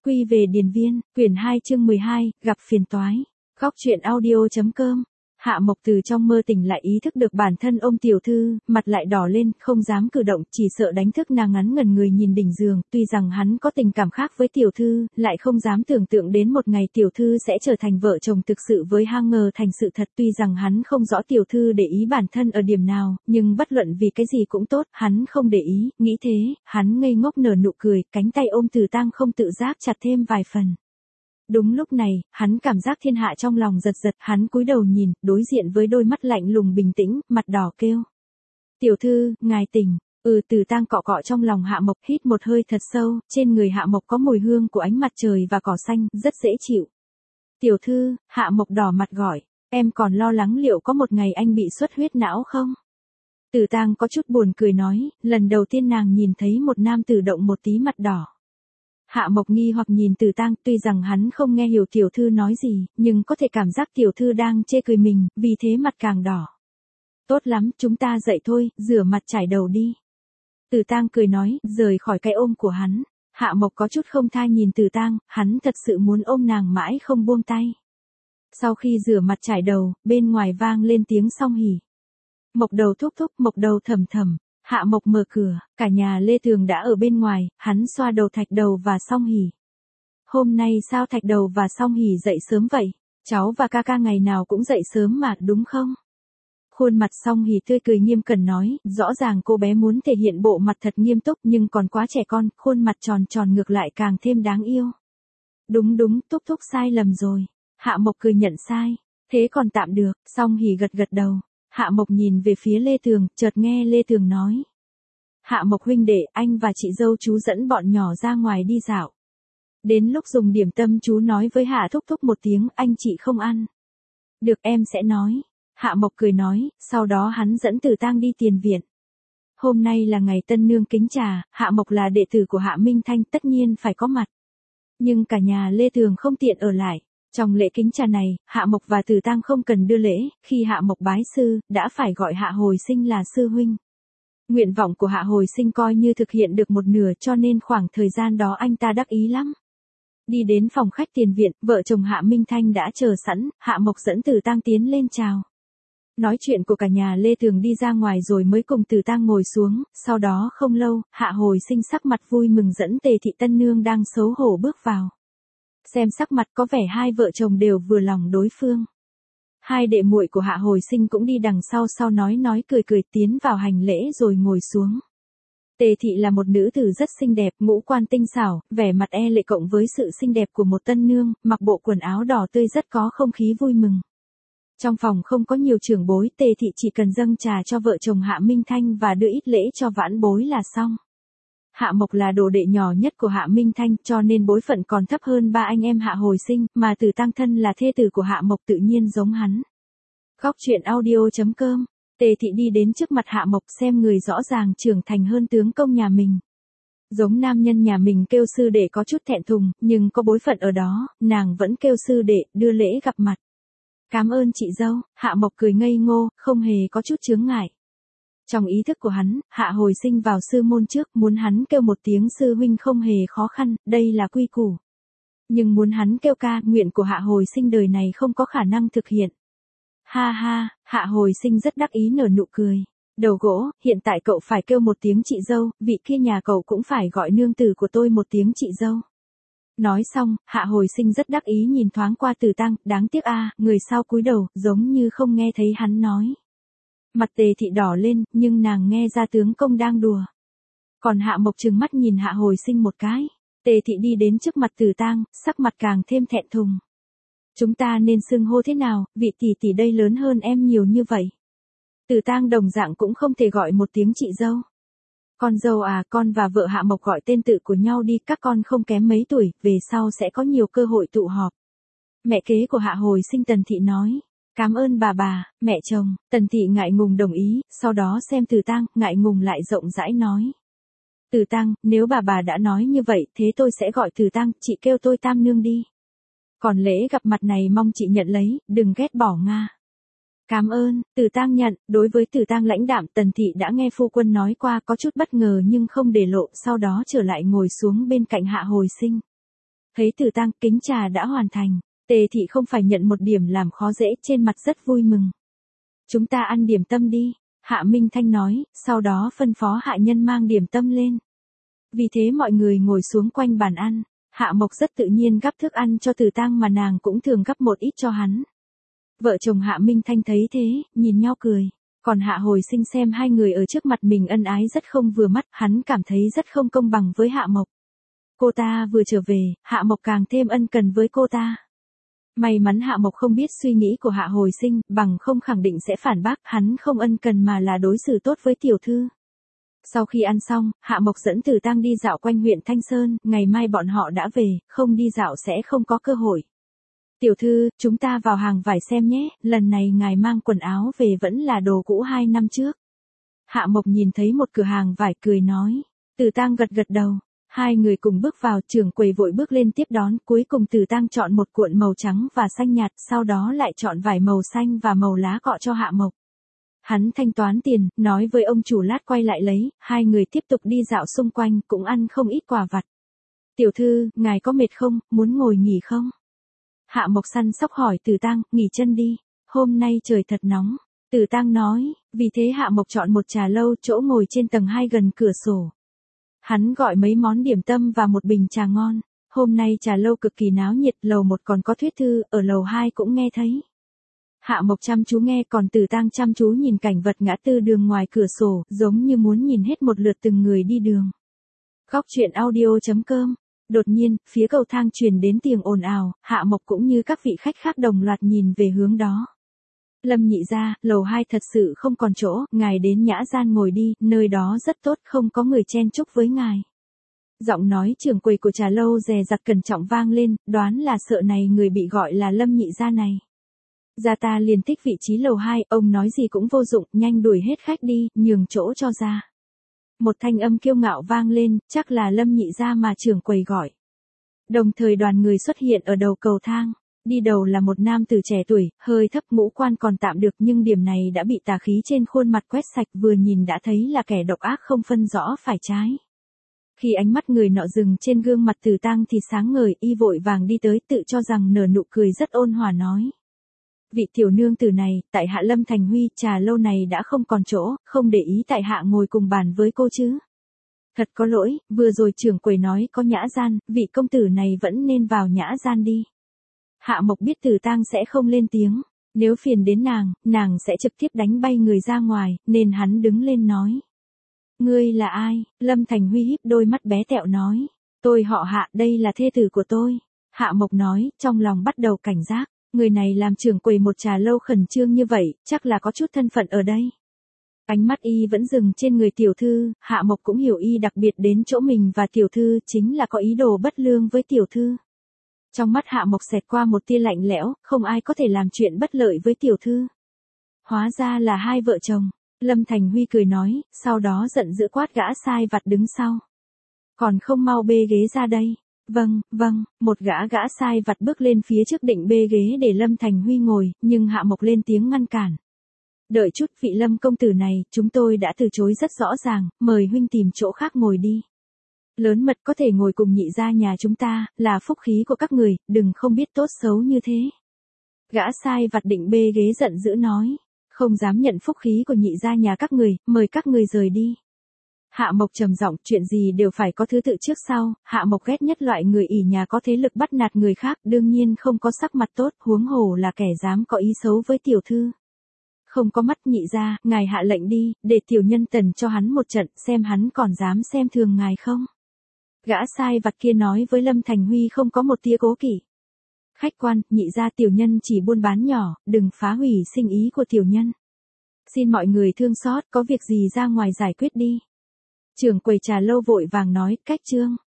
Quy về điền viên, quyển 2 chương 12, gặp phiền toái. Góc truyện audio.com. Hạ Mộc từ trong mơ tỉnh lại ý thức được bản thân ôm tiểu thư, mặt lại đỏ lên, không dám cử động, chỉ sợ đánh thức nàng ngắn ngần người nhìn đỉnh giường, tuy rằng hắn có tình cảm khác với tiểu thư, lại không dám tưởng tượng đến một ngày tiểu thư sẽ trở thành vợ chồng thực sự với hang ngờ thành sự thật. Tuy rằng hắn không rõ tiểu thư để ý bản thân ở điểm nào, nhưng bất luận vì cái gì cũng tốt, hắn không để ý, nghĩ thế, hắn ngây ngốc nở nụ cười, cánh tay ôm Từ Tang không tự giác chặt thêm vài phần. Đúng lúc này, hắn cảm giác thiên hạ trong lòng giật giật, hắn cúi đầu nhìn, đối diện với đôi mắt lạnh lùng bình tĩnh, mặt đỏ kêu. Tiểu thư, ngài tỉnh. Từ Tang cọ cọ trong lòng Hạ Mộc, hít một hơi thật sâu, trên người Hạ Mộc có mùi hương của ánh mặt trời và cỏ xanh, rất dễ chịu. Tiểu thư, Hạ Mộc đỏ mặt gọi, em còn lo lắng liệu có một ngày anh bị xuất huyết não không? Từ Tang có chút buồn cười nói, lần đầu tiên nàng nhìn thấy một nam tử động một tí mặt đỏ. Hạ Mộc nghi hoặc nhìn Từ Tang, tuy rằng hắn không nghe hiểu tiểu thư nói gì, nhưng có thể cảm giác tiểu thư đang chê cười mình, vì thế mặt càng đỏ. Tốt lắm, chúng ta dậy thôi, rửa mặt chải đầu đi. Từ Tang cười nói, rời khỏi cái ôm của hắn. Hạ Mộc có chút không tha nhìn Từ Tang, hắn thật sự muốn ôm nàng mãi không buông tay. Sau khi rửa mặt chải đầu, bên ngoài vang lên tiếng song hỉ. Mộc đầu thúc thúc, Mộc đầu thầm thầm. Hạ Mộc mở cửa, cả nhà Lê Tường đã ở bên ngoài, hắn xoa đầu Thạch Đầu và Song Hỉ. Hôm nay sao Thạch Đầu và Song Hỉ dậy sớm vậy? Cháu và ca ca ngày nào cũng dậy sớm mà, đúng không? Khuôn mặt Song Hỉ tươi cười nghiêm cẩn nói, rõ ràng cô bé muốn thể hiện bộ mặt thật nghiêm túc nhưng còn quá trẻ con, khuôn mặt tròn tròn ngược lại càng thêm đáng yêu. Đúng, thúc thúc sai lầm rồi. Hạ Mộc cười nhận sai. Thế còn tạm được, Song Hỉ gật gật đầu. Hạ Mộc nhìn về phía Lê Tường, chợt nghe Lê Tường nói. Hạ Mộc huynh đệ, anh và chị dâu chú dẫn bọn nhỏ ra ngoài đi dạo. Đến lúc dùng điểm tâm chú nói với Hạ thúc thúc một tiếng, anh chị không ăn. Được, em sẽ nói. Hạ Mộc cười nói, sau đó hắn dẫn Từ Tang đi tiền viện. Hôm nay là ngày tân nương kính trà, Hạ Mộc là đệ tử của Hạ Minh Thanh tất nhiên phải có mặt. Nhưng cả nhà Lê Tường không tiện ở lại. Trong lễ kính trà này, Hạ Mộc và Từ Tang không cần đưa lễ, khi Hạ Mộc bái sư, đã phải gọi Hạ Hồi Sinh là sư huynh. Nguyện vọng của Hạ Hồi Sinh coi như thực hiện được một nửa cho nên khoảng thời gian đó anh ta đắc ý lắm. Đi đến phòng khách tiền viện, vợ chồng Hạ Minh Thanh đã chờ sẵn, Hạ Mộc dẫn Từ Tang tiến lên chào. Nói chuyện của cả nhà Lê Tường đi ra ngoài rồi mới cùng Từ Tang ngồi xuống, sau đó không lâu, Hạ Hồi Sinh sắc mặt vui mừng dẫn Tề thị tân nương đang xấu hổ bước vào. Xem sắc mặt có vẻ hai vợ chồng đều vừa lòng đối phương. Hai đệ muội của Hạ Hồi Sinh cũng đi đằng sau nói cười tiến vào hành lễ rồi ngồi xuống. Tề thị là một nữ tử rất xinh đẹp, ngũ quan tinh xảo, vẻ mặt e lệ cộng với sự xinh đẹp của một tân nương, mặc bộ quần áo đỏ tươi rất có không khí vui mừng. Trong phòng không có nhiều trưởng bối, Tề thị chỉ cần dâng trà cho vợ chồng Hạ Minh Thanh và đưa ít lễ cho vãn bối là xong. Hạ Mộc là đồ đệ nhỏ nhất của Hạ Minh Thanh cho nên bối phận còn thấp hơn ba anh em Hạ Hồi Sinh, mà Từ Tang thân là thê tử của Hạ Mộc tự nhiên giống hắn. Góc truyện audio.com. Tề thị đi đến trước mặt Hạ Mộc xem người rõ ràng trưởng thành hơn tướng công nhà mình. Giống nam nhân nhà mình kêu sư đệ có chút thẹn thùng, nhưng có bối phận ở đó, nàng vẫn kêu sư đệ, đưa lễ gặp mặt. Cảm ơn chị dâu, Hạ Mộc cười ngây ngô, không hề có chút chướng ngại. Trong ý thức của hắn, Hạ Hồi Sinh vào sư môn trước, muốn hắn kêu một tiếng sư huynh không hề khó khăn, đây là quy củ. Nhưng muốn hắn kêu ca, nguyện của Hạ Hồi Sinh đời này không có khả năng thực hiện. Ha ha, Hạ Hồi Sinh rất đắc ý nở nụ cười. Đầu gỗ, hiện tại cậu phải kêu một tiếng chị dâu, vị kia nhà cậu cũng phải gọi nương tử của tôi một tiếng chị dâu. Nói xong, Hạ Hồi Sinh rất đắc ý nhìn thoáng qua Từ Tang, đáng tiếc người sau cúi đầu, giống như không nghe thấy hắn nói. Mặt Tề thị đỏ lên, nhưng nàng nghe ra tướng công đang đùa. Còn Hạ Mộc trừng mắt nhìn Hạ Hồi Sinh một cái. Tề thị đi đến trước mặt Từ Tang, sắc mặt càng thêm thẹn thùng. Chúng ta nên xưng hô thế nào, vị tỷ tỷ đây lớn hơn em nhiều như vậy. Từ Tang đồng dạng cũng không thể gọi một tiếng chị dâu. Con dâu con và vợ Hạ Mộc gọi tên tự của nhau đi, các con không kém mấy tuổi, về sau sẽ có nhiều cơ hội tụ họp. Mẹ kế của Hạ Hồi Sinh Tần thị nói. Cảm ơn bà, mẹ chồng. Tần thị ngại ngùng đồng ý, sau đó xem Từ Tang, ngại ngùng lại rộng rãi nói. Từ Tang, nếu bà đã nói như vậy, thế tôi sẽ gọi Từ Tang, chị kêu tôi Tam nương đi. Còn lễ gặp mặt này mong chị nhận lấy, đừng ghét bỏ Nga. Cảm ơn, Từ Tang nhận, đối với Từ Tang lãnh đạm, Tần thị đã nghe phu quân nói qua có chút bất ngờ nhưng không để lộ, sau đó trở lại ngồi xuống bên cạnh Hạ Hồi Sinh. Thấy Từ Tang, kính trà đã hoàn thành. Tề thị không phải nhận một điểm làm khó dễ, trên mặt rất vui mừng. Chúng ta ăn điểm tâm đi, Hạ Minh Thanh nói, sau đó phân phó hạ nhân mang điểm tâm lên. Vì thế mọi người ngồi xuống quanh bàn ăn, Hạ Mộc rất tự nhiên gắp thức ăn cho Từ Tang mà nàng cũng thường gắp một ít cho hắn. Vợ chồng Hạ Minh Thanh thấy thế, nhìn nhau cười. Còn Hạ Hồi Sinh xem hai người ở trước mặt mình ân ái rất không vừa mắt, hắn cảm thấy rất không công bằng với Hạ Mộc. Cô ta vừa trở về, Hạ Mộc càng thêm ân cần với cô ta. May mắn Hạ Mộc không biết suy nghĩ của Hạ Hồi Sinh, bằng không khẳng định sẽ phản bác, hắn không ân cần mà là đối xử tốt với tiểu thư. Sau khi ăn xong, Hạ Mộc dẫn Từ Tang đi dạo quanh huyện Thanh Sơn, ngày mai bọn họ đã về, không đi dạo sẽ không có cơ hội. Tiểu thư, chúng ta vào hàng vải xem nhé, lần này ngài mang quần áo về vẫn là đồ cũ 2 năm trước. Hạ Mộc nhìn thấy một cửa hàng vải cười nói. Từ Tang gật gật đầu. Hai người cùng bước vào, trưởng quầy vội bước lên tiếp đón, cuối cùng Từ Tang chọn một cuộn màu trắng và xanh nhạt, sau đó lại chọn vải màu xanh và màu lá cọ cho Hạ Mộc. Hắn thanh toán tiền, nói với ông chủ lát quay lại lấy, hai người tiếp tục đi dạo xung quanh, cũng ăn không ít quà vặt. Tiểu thư, ngài có mệt không, muốn ngồi nghỉ không? Hạ Mộc săn sóc hỏi Từ Tang, nghỉ chân đi, hôm nay trời thật nóng. Từ Tang nói, vì thế Hạ Mộc chọn một trà lâu, chỗ ngồi trên tầng 2 gần cửa sổ. Hắn gọi mấy món điểm tâm và một bình trà ngon. Hôm nay trà lâu cực kỳ náo nhiệt, lầu 1 còn có thuyết thư, ở lầu 2 cũng nghe thấy. Hạ Mộc chăm chú nghe, còn Từ Tang chăm chú nhìn cảnh vật ngã tư đường ngoài cửa sổ, giống như muốn nhìn hết một lượt từng người đi đường. Góc truyện audio.com. Đột nhiên, phía cầu thang truyền đến tiếng ồn ào, Hạ Mộc cũng như các vị khách khác đồng loạt nhìn về hướng đó. Lâm nhị gia, lầu 2 thật sự không còn chỗ, ngài đến nhã gian ngồi đi, nơi đó rất tốt, không có người chen chúc với ngài. Giọng nói trưởng quầy của trà lâu dè dặt cẩn trọng vang lên, đoán là sợ này người bị gọi là Lâm nhị gia này. Gia ta liền thích vị trí lầu 2, ông nói gì cũng vô dụng, nhanh đuổi hết khách đi, nhường chỗ cho gia. Một thanh âm kiêu ngạo vang lên, chắc là Lâm nhị gia mà trưởng quầy gọi. Đồng thời đoàn người xuất hiện ở đầu cầu thang. Đi đầu là một nam tử trẻ tuổi, hơi thấp, ngũ quan còn tạm được, nhưng điểm này đã bị tà khí trên khuôn mặt quét sạch, vừa nhìn đã thấy là kẻ độc ác không phân rõ phải trái. Khi ánh mắt người nọ dừng trên gương mặt Từ Tang thì sáng ngời, y vội vàng đi tới, tự cho rằng nở nụ cười rất ôn hòa nói. Vị tiểu nương tử này, tại hạ Lâm Thành Huy, trà lâu này đã không còn chỗ, không để ý tại hạ ngồi cùng bàn với cô chứ. Thật có lỗi, vừa rồi trưởng quầy nói có nhã gian, vị công tử này vẫn nên vào nhã gian đi. Hạ Mộc biết Từ Tang sẽ không lên tiếng, nếu phiền đến nàng sẽ trực tiếp đánh bay người ra ngoài, nên hắn đứng lên nói. Ngươi là ai? Lâm Thành Huy híp đôi mắt bé tẹo nói. Tôi họ Hạ, đây là thê tử của tôi. Hạ Mộc nói, trong lòng bắt đầu cảnh giác, người này làm trưởng quầy một trà lâu khẩn trương như vậy, chắc là có chút thân phận ở đây. Ánh mắt y vẫn dừng trên người tiểu thư, Hạ Mộc cũng hiểu y đặc biệt đến chỗ mình và tiểu thư chính là có ý đồ bất lương với tiểu thư. Trong mắt Hạ Mộc xẹt qua một tia lạnh lẽo, không ai có thể làm chuyện bất lợi với tiểu thư. Hóa ra là hai vợ chồng, Lâm Thành Huy cười nói, sau đó giận dữ quát gã sai vặt đứng sau. Còn không mau bê ghế ra đây. Vâng, một gã sai vặt bước lên phía trước định bê ghế để Lâm Thành Huy ngồi, nhưng Hạ Mộc lên tiếng ngăn cản. Đợi chút, vị Lâm công tử này, chúng tôi đã từ chối rất rõ ràng, mời huynh tìm chỗ khác ngồi đi. Lớn mật có thể ngồi cùng nhị gia nhà chúng ta, là phúc khí của các người, đừng không biết tốt xấu như thế. Gã sai vặt định bê ghế giận dữ nói, không dám nhận phúc khí của nhị gia nhà các người, mời các người rời đi. Hạ Mộc trầm giọng, chuyện gì đều phải có thứ tự trước sau, Hạ Mộc ghét nhất loại người ỷ nhà có thế lực bắt nạt người khác, đương nhiên không có sắc mặt tốt, huống hồ là kẻ dám có ý xấu với tiểu thư. Không có mắt nhị gia, ngài hạ lệnh đi, để tiểu nhân tần cho hắn một trận, xem hắn còn dám xem thường ngài không. Gã sai vặt kia nói với Lâm Thành Huy không có một tia cố kỵ. Khách quan, nhị gia tiểu nhân chỉ buôn bán nhỏ, đừng phá hủy sinh ý của tiểu nhân. Xin mọi người thương xót, có việc gì ra ngoài giải quyết đi. Trưởng quầy trà lâu vội vàng nói, cách trương.